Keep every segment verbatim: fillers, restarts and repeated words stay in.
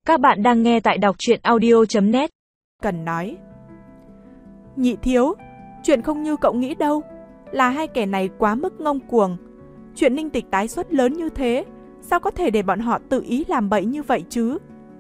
Các bạn đang nghe tại đọc truyện audio chấm net. Cần nói: Nhị thiếu, chuyện không như cậu nghĩ đâu. Là hai kẻ này quá mức ngông cuồng. Chuyện Ninh Tịch tái xuất lớn như thế, sao có thể để bọn họ tự ý làm bậy như vậy chứ?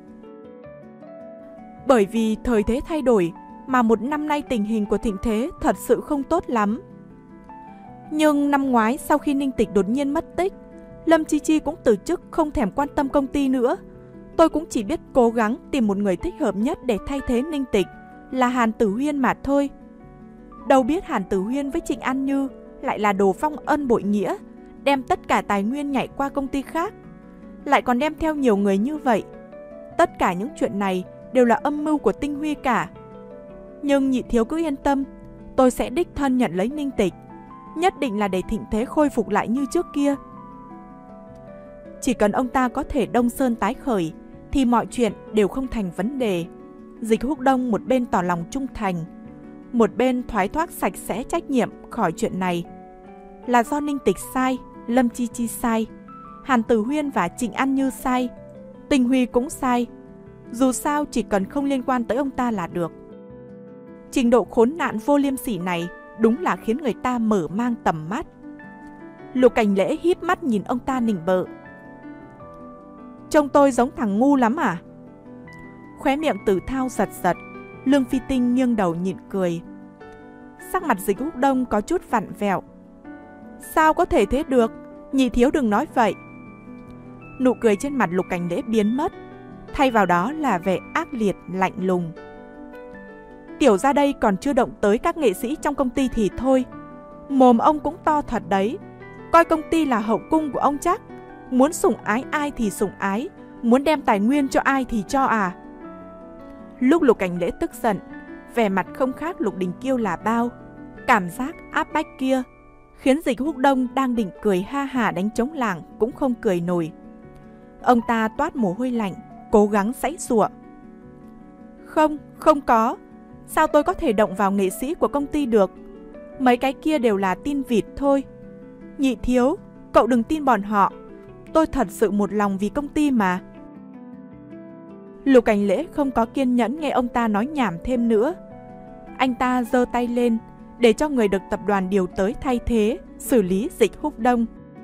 Bởi vì thời thế thay đổi, mà một năm nay tình hình của Thịnh Thế thật sự không tốt lắm. Nhưng năm ngoái sau khi Ninh Tịch đột nhiên mất tích, Lâm Chi Chi cũng từ chức, không thèm quan tâm công ty nữa. Tôi cũng chỉ biết cố gắng tìm một người thích hợp nhất để thay thế Ninh Tịch, là Hàn Tử Huyên mà thôi. Đâu biết Hàn Tử Huyên với Trịnh An Như lại là đồ phong ân bội nghĩa, đem tất cả tài nguyên nhảy qua công ty khác, lại còn đem theo nhiều người như vậy. Tất cả những chuyện này đều là âm mưu của Tinh Huy cả. Nhưng nhị thiếu cứ yên tâm, tôi sẽ đích thân nhận lấy Ninh Tịch, nhất định là để Thịnh Thế khôi phục lại như trước kia. Chỉ cần ông ta có thể Đông Sơn tái khởi thì mọi chuyện đều không thành vấn đề. Dịch Húc Đông một bên tỏ lòng trung thành, một bên thoái thoát sạch sẽ trách nhiệm khỏi chuyện này. Là do Ninh Tịch sai, Lâm Chi Chi sai, Hàn Tử Huyên và Trịnh An Như sai, Tinh Huy cũng sai. Dù sao chỉ cần không liên quan tới ông ta là được. Trình độ khốn nạn vô liêm sỉ này đúng là khiến người ta mở mang tầm mắt. Lục Cảnh Lễ híp mắt nhìn ông ta nịnh bợ: Trông tôi giống thằng ngu lắm à? Khóe miệng Tử Thao giật giật, Lương Phi Tinh nghiêng đầu nhịn cười. Sắc mặt Dịch Húc Đông có chút vặn vẹo. Sao có thể thế được? Nhị thiếu đừng nói vậy. Nụ cười trên mặt Lục Cảnh Lễ biến mất, thay vào đó là vẻ ác liệt lạnh lùng. Tiểu ra đây còn chưa động tới các nghệ sĩ trong công ty thì thôi, mồm ông cũng to thật đấy. Coi công ty là hậu cung của ông chắc. Muốn sủng ái ai thì sủng ái, muốn đem tài nguyên cho ai thì cho à? Lúc Lục Cảnh Lễ tức giận, vẻ mặt không khác Lục Đình Kiêu là bao. Cảm giác áp bách kia khiến Dịch Húc Đông đang định cười ha hả đánh trống lảng cũng không cười nổi. Ông ta toát mồ hôi lạnh, cố gắng giãy giụa. Không, không có. Sao tôi có thể động vào nghệ sĩ của công ty được? Mấy cái kia đều là tin vịt thôi. Nhị thiếu, cậu đừng tin bọn họ. Tôi thật sự một lòng vì công ty mà. Lục Cảnh Lễ không có kiên nhẫn nghe ông ta nói nhảm thêm nữa. Anh ta giơ tay lên để cho người được tập đoàn điều tới thay thế, xử lý Dịch Húc Đông.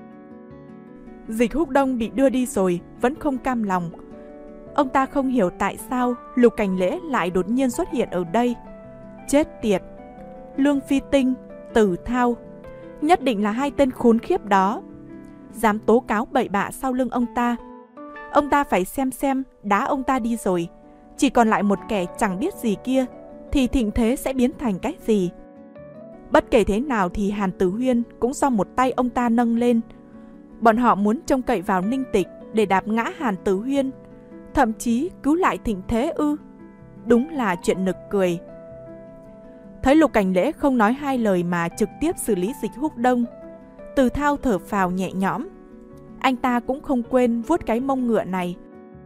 Dịch Húc Đông bị đưa đi rồi vẫn không cam lòng. Ông ta không hiểu tại sao Lục Cảnh Lễ lại đột nhiên xuất hiện ở đây. Chết tiệt! Lương Phi Tinh, Tử Thao, nhất định là hai tên khốn khiếp đó, dám tố cáo bậy bạ sau lưng ông ta. Ông ta phải xem xem đá ông ta đi rồi, chỉ còn lại một kẻ chẳng biết gì kia, thì Thịnh Thế sẽ biến thành cái gì? Bất kể thế nào thì Hàn Tử Huyên cũng do một tay ông ta nâng lên. Bọn họ muốn trông cậy vào Ninh Tịch để đạp ngã Hàn Tử Huyên, thậm chí cứu lại Thịnh Thế ư? Đúng là chuyện nực cười. Thấy Lục Cảnh Lễ không nói hai lời mà trực tiếp xử lý Dịch Húc Đông, Từ Thao thở phào nhẹ nhõm. Anh ta cũng không quên vuốt cái mông ngựa này.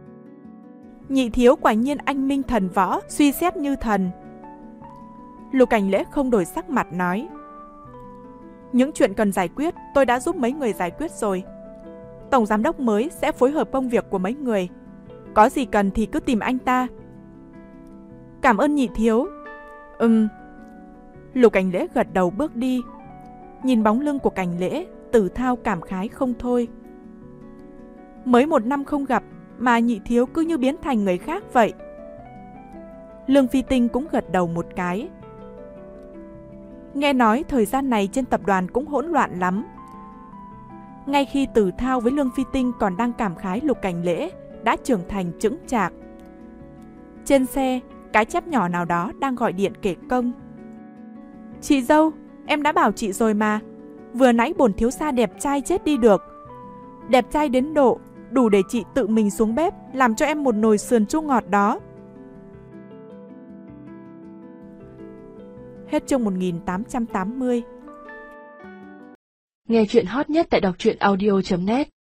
Nhị thiếu quả nhiên anh minh thần võ, suy xét như thần. Lục Cảnh Lễ không đổi sắc mặt nói: Những chuyện cần giải quyết tôi đã giúp mấy người giải quyết rồi. Tổng giám đốc mới sẽ phối hợp công việc của mấy người, có gì cần thì cứ tìm anh ta. Cảm ơn nhị thiếu. Ừm. Lục Cảnh Lễ gật đầu bước đi. Nhìn bóng lưng của Cảnh Lễ, Tử Thao cảm khái không thôi. Mới một năm không gặp mà nhị thiếu cứ như biến thành người khác vậy. Lương Phi Tinh cũng gật đầu một cái. Nghe nói thời gian này trên tập đoàn cũng hỗn loạn lắm. Ngay khi Tử Thao với Lương Phi Tinh còn đang cảm khái Lục Cảnh Lễ đã trưởng thành chững chạc, trên xe, cái chép nhỏ nào đó đang gọi điện kể công. Chị dâu, em đã bảo chị rồi mà, vừa nãy bổn thiếu gia đẹp trai chết đi được. Đẹp trai đến độ đủ để chị tự mình xuống bếp làm cho em một nồi sườn chua ngọt đó. Hết chương một nghìn tám trăm tám mươi. Nghe chuyện hot nhất tại đọc truyện audio chấm net.